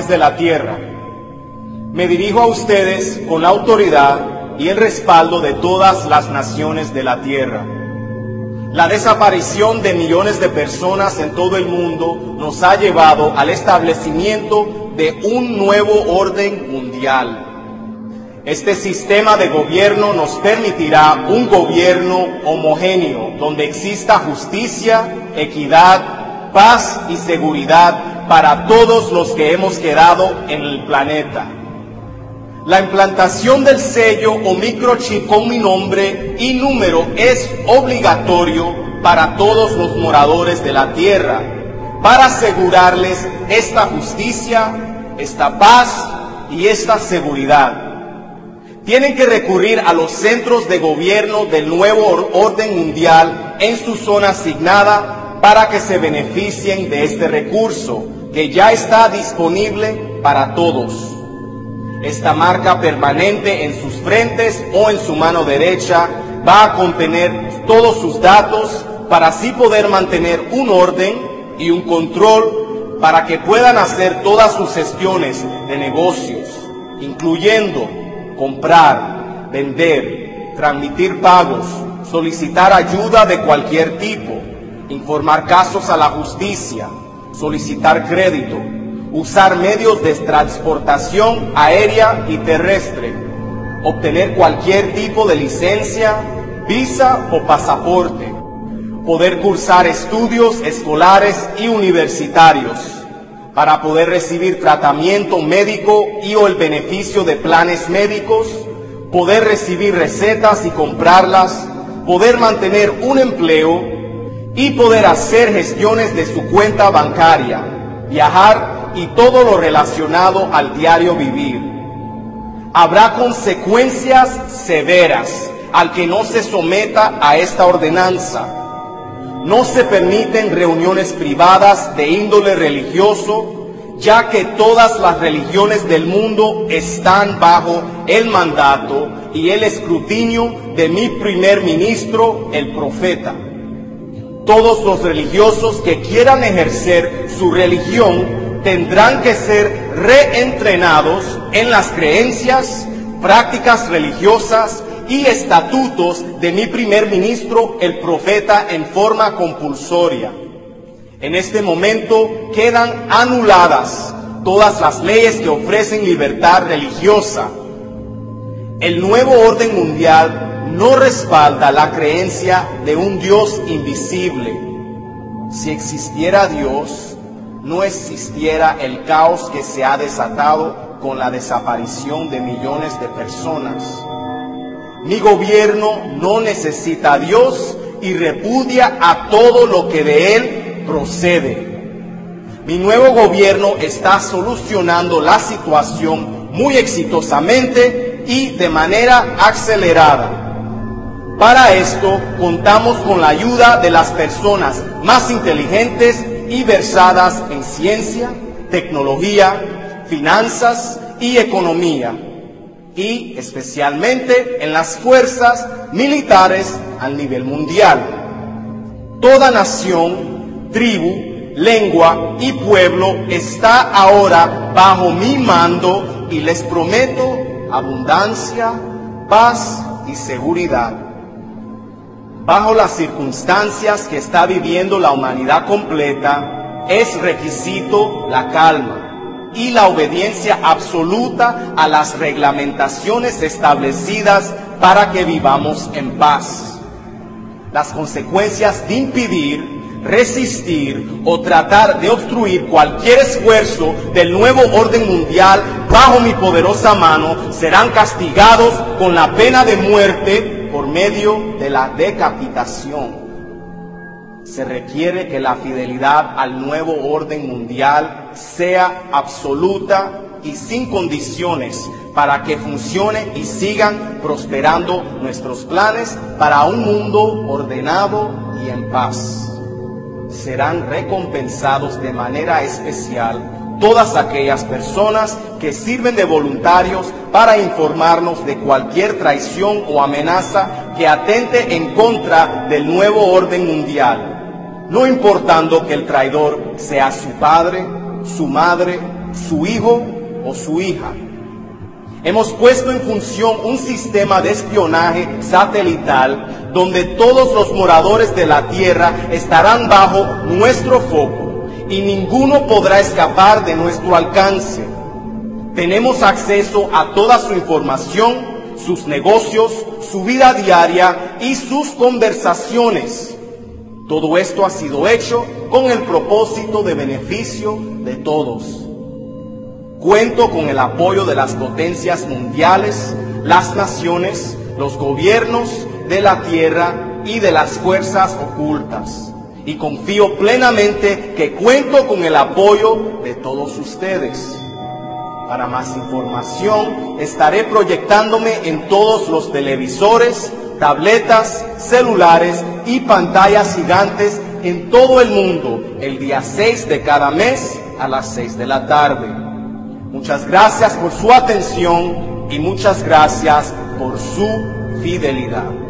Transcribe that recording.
naciones de la tierra. Me dirijo a ustedes con la autoridad y el respaldo de todas las naciones de la tierra. La desaparición de millones de personas en todo el mundo nos ha llevado al establecimiento de un nuevo orden mundial. Este sistema de gobierno nos permitirá un gobierno homogéneo, donde exista justicia, equidad, paz y seguridad para todos los que hemos quedado en el planeta. La implantación del sello o microchip con mi nombre y número es obligatorio para todos los moradores de la tierra, para asegurarles esta justicia, esta paz y esta seguridad. Tienen que recurrir a los centros de gobierno del nuevo orden mundial en su zona asignada para que se beneficien de este recurso, que ya está disponible para todos. Esta marca permanente en sus frentes o en su mano derecha va a contener todos sus datos para así poder mantener un orden y un control para que puedan hacer todas sus gestiones de negocios, incluyendo comprar, vender, transmitir pagos, solicitar ayuda de cualquier tipo, informar casos a la justicia, solicitar crédito, usar medios de transportación aérea y terrestre, obtener cualquier tipo de licencia, visa o pasaporte, poder cursar estudios escolares y universitarios, para poder recibir tratamiento médico y o el beneficio de planes médicos, poder recibir recetas y comprarlas, poder mantener un empleo y poder hacer gestiones de su cuenta bancaria, viajar y todo lo relacionado al diario vivir. Habrá consecuencias severas al que no se someta a esta ordenanza. No se permiten reuniones privadas de índole religioso, ya que todas las religiones del mundo están bajo el mandato y el escrutinio de mi primer ministro, el profeta. Todos los religiosos que quieran ejercer su religión tendrán que ser reentrenados en las creencias, prácticas religiosas y estatutos de mi primer ministro, el profeta, en forma compulsoria. En este momento quedan anuladas todas las leyes que ofrecen libertad religiosa. El nuevo orden mundial no respalda la creencia de un Dios invisible. Si existiera Dios, no existiera el caos que se ha desatado con la desaparición de millones de personas. Mi gobierno no necesita a Dios y repudia a todo lo que de Él procede. Mi nuevo gobierno está solucionando la situación muy exitosamente y de manera acelerada. Para esto contamos con la ayuda de las personas más inteligentes y versadas en ciencia, tecnología, finanzas y economía, y especialmente en las fuerzas militares a nivel mundial. Toda nación, tribu, lengua y pueblo está ahora bajo mi mando y les prometo abundancia, paz y seguridad. Bajo las circunstancias que está viviendo la humanidad completa, es requisito la calma y la obediencia absoluta a las reglamentaciones establecidas para que vivamos en paz. Las consecuencias de impedir, resistir o tratar de obstruir cualquier esfuerzo del nuevo orden mundial bajo mi poderosa mano serán castigados con la pena de muerte por medio de la decapitación. Se requiere que la fidelidad al nuevo orden mundial sea absoluta y sin condiciones para que funcione y sigan prosperando nuestros planes para un mundo ordenado y en paz. Serán recompensados de manera especial todas aquellas personas que sirven de voluntarios para informarnos de cualquier traición o amenaza que atente en contra del nuevo orden mundial, no importando que el traidor sea su padre, su madre, su hijo o su hija. Hemos puesto en función un sistema de espionaje satelital donde todos los moradores de la Tierra estarán bajo nuestro foco y ninguno podrá escapar de nuestro alcance. Tenemos acceso a toda su información, sus negocios, su vida diaria y sus conversaciones. Todo esto ha sido hecho con el propósito de beneficio de todos. Cuento con el apoyo de las potencias mundiales, las naciones, los gobiernos de la Tierra y de las fuerzas ocultas. Y confío plenamente que cuento con el apoyo de todos ustedes. Para más información, estaré proyectándome en todos los televisores, tabletas, celulares y pantallas gigantes en todo el mundo el día 6 de cada mes a las 6 de la tarde. Muchas gracias por su atención y muchas gracias por su fidelidad.